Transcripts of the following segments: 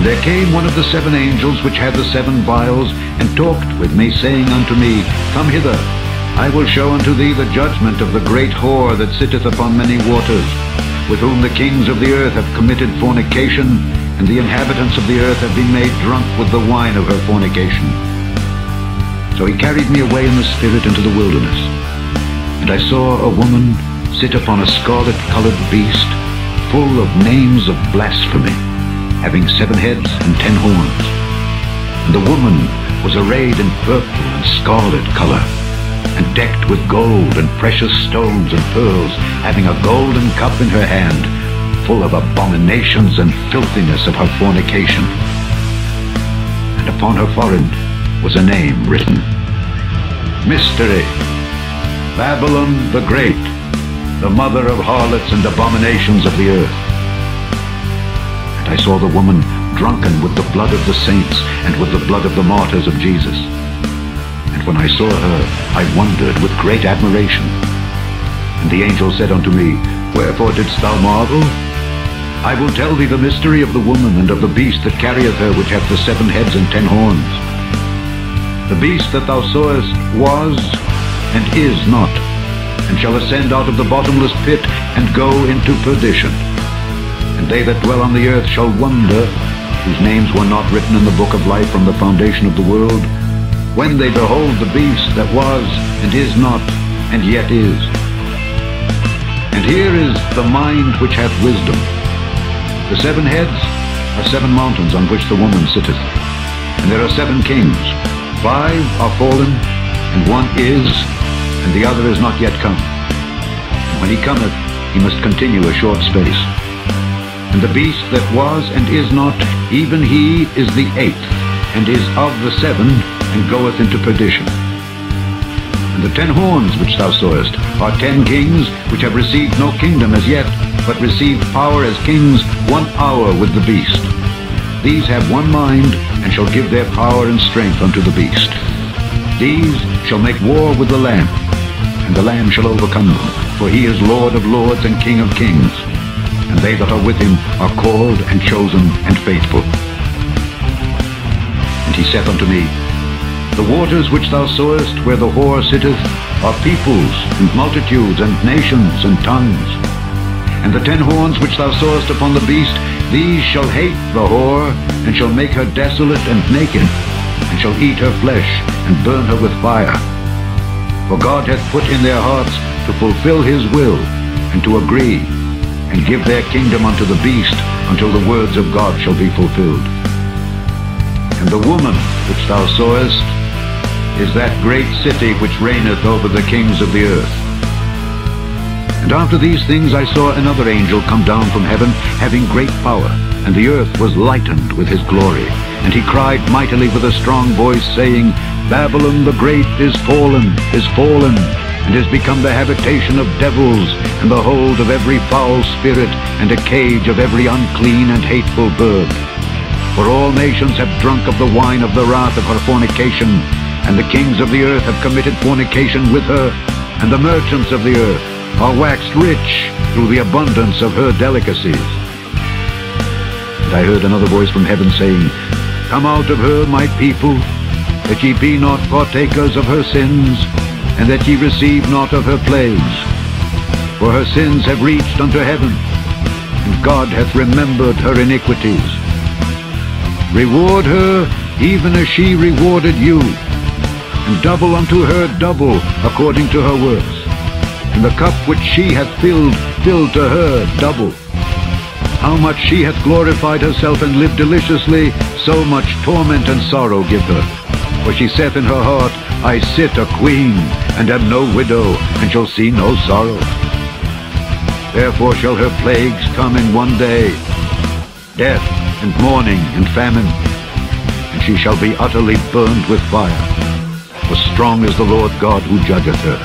There came one of the 7 angels which had the 7 vials, and talked with me, saying unto me, Come hither, I will show unto thee the judgment of the great whore that sitteth upon many waters, with whom the kings of the earth have committed fornication, and the inhabitants of the earth have been made drunk with the wine of her fornication. So he carried me away in the spirit into the wilderness, and I saw a woman sit upon a scarlet-colored beast, full of names of blasphemy, having 7 heads and 10 horns. And the woman was arrayed in purple and scarlet color, and decked with gold and precious stones and pearls, having a golden cup in her hand, full of abominations and filthiness of her fornication. And upon her forehead was a name written, Mystery, Babylon the Great, the mother of harlots and abominations of the earth. And I saw the woman drunken with the blood of the saints and with the blood of the martyrs of Jesus. And when I saw her, I wondered with great admiration. And the angel said unto me, Wherefore didst thou marvel? I will tell thee the mystery of the woman and of the beast that carrieth her, which hath the 7 heads and 10 horns. The beast that thou sawest was, and is not, and shall ascend out of the bottomless pit, and go into perdition. And they that dwell on the earth shall wonder, whose names were not written in the book of life from the foundation of the world, when they behold the beast that was, and is not, and yet is. And here is the mind which hath wisdom. The 7 heads are 7 mountains on which the woman sitteth, and there are 7 kings. 5 are fallen, and 1 is, and the other is not yet come. And when he cometh, he must continue a short space. And the beast that was and is not, even he is the 8th, and is of the 7, and goeth into perdition. And the 10 horns which thou sawest are 10 kings, which have received no kingdom as yet, but received power as kings 1 hour with the beast. These have one mind, and shall give their power and strength unto the beast. These shall make war with the Lamb, and the Lamb shall overcome them, for he is Lord of lords and King of kings. And they that are with him are called and chosen and faithful. And he saith unto me, The waters which thou sawest where the whore sitteth are peoples and multitudes and nations and tongues. And the 10 horns which thou sawest upon the beast, these shall hate the whore, and shall make her desolate and naked, and shall eat her flesh, and burn her with fire. For God hath put in their hearts to fulfill his will, and to agree, and give their kingdom unto the beast, until the words of God shall be fulfilled. And the woman which thou sawest is that great city which reigneth over the kings of the earth. And after these things I saw another angel come down from heaven, having great power, and the earth was lightened with his glory. And he cried mightily with a strong voice, saying, Babylon the great is fallen, and is become the habitation of devils, and the hold of every foul spirit, and a cage of every unclean and hateful bird. For all nations have drunk of the wine of the wrath of her fornication, and the kings of the earth have committed fornication with her, and the merchants of the earth are waxed rich through the abundance of her delicacies. And I heard another voice from heaven saying, Come out of her, my people, that ye be not partakers of her sins, and that ye receive not of her plagues. For her sins have reached unto heaven, and God hath remembered her iniquities. Reward her even as she rewarded you, and double unto her double according to her works. And the cup which she hath filled, fill to her double. How much she hath glorified herself and lived deliciously, so much torment and sorrow give her. For she saith in her heart, I sit a queen, and am no widow, and shall see no sorrow. Therefore shall her plagues come in one day, death, and mourning, and famine, and she shall be utterly burned with fire. For strong is the Lord God who judgeth her.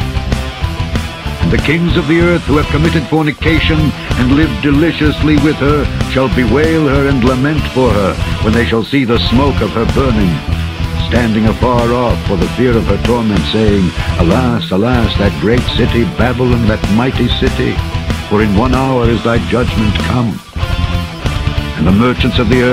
And the kings of the earth who have committed fornication and lived deliciously with her shall bewail her and lament for her when they shall see the smoke of her burning, standing afar off for the fear of her torment, saying, Alas, alas, that great city, Babylon, that mighty city, for in 1 hour is thy judgment come. And the merchants of the earth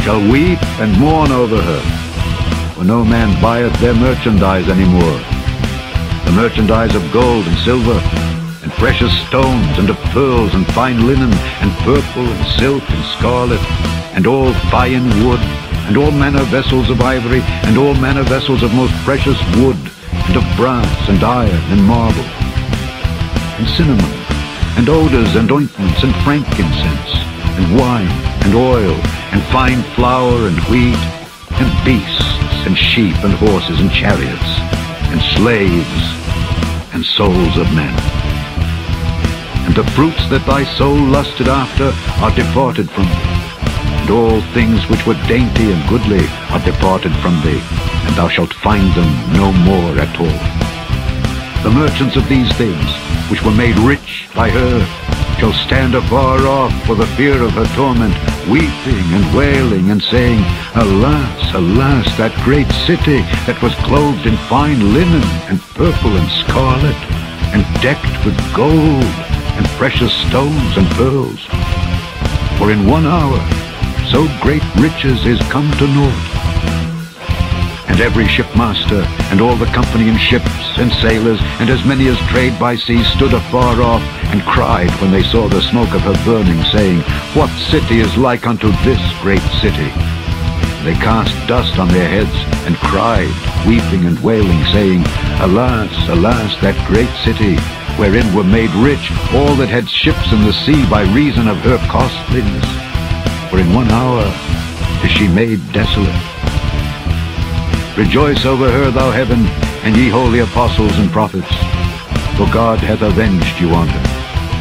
shall weep and mourn over her. For no man buyeth their merchandise any more. The merchandise of gold and silver, and precious stones, and of pearls, and fine linen, and purple, and silk, and scarlet, and all fine wood, and all manner vessels of ivory, and all manner vessels of most precious wood, and of brass, and iron, and marble, and cinnamon, and odors, and ointments, and frankincense, and wine, and oil, and fine flour, and wheat, and beasts, and sheep, and horses, and chariots, and slaves, and souls of men. And the fruits that thy soul lusted after are departed from thee, and all things which were dainty and goodly are departed from thee, and thou shalt find them no more at all. The merchants of these things, which were made rich by her, shall stand afar off for the fear of her torment, weeping and wailing, and saying, Alas, alas, that great city that was clothed in fine linen, and purple and scarlet, and decked with gold, and precious stones and pearls. For in 1 hour so great riches is come to naught. And every shipmaster, and all the company in ships, and sailors, and as many as trade by sea, stood afar off, and cried when they saw the smoke of her burning, saying, What city is like unto this great city? They cast dust on their heads, and cried, weeping and wailing, saying, Alas, alas, that great city, wherein were made rich all that had ships in the sea by reason of her costliness. For in 1 hour is she made desolate. Rejoice over her, thou heaven, and ye holy apostles and prophets, for God hath avenged you on her.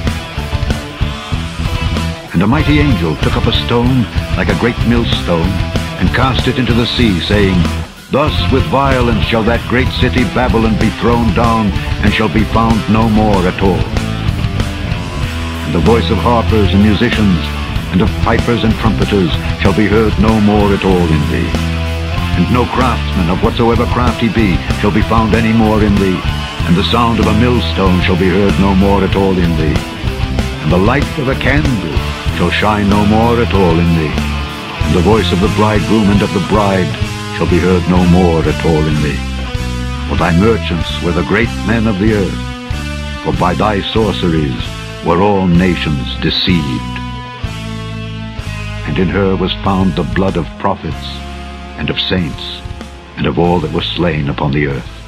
And a mighty angel took up a stone like a great millstone, and cast it into the sea, saying, Thus with violence shall that great city Babylon be thrown down, and shall be found no more at all. And the voice of harpers and musicians, and of pipers and trumpeters shall be heard no more at all in thee. And no craftsman of whatsoever craft he be shall be found any more in thee. And the sound of a millstone shall be heard no more at all in thee. And the light of a candle shall shine no more at all in thee. And the voice of the bridegroom and of the bride shall be heard no more at all in thee. For thy merchants were the great men of the earth, for by thy sorceries were all nations deceived. And in her was found the blood of prophets, and of saints, and of all that were slain upon the earth.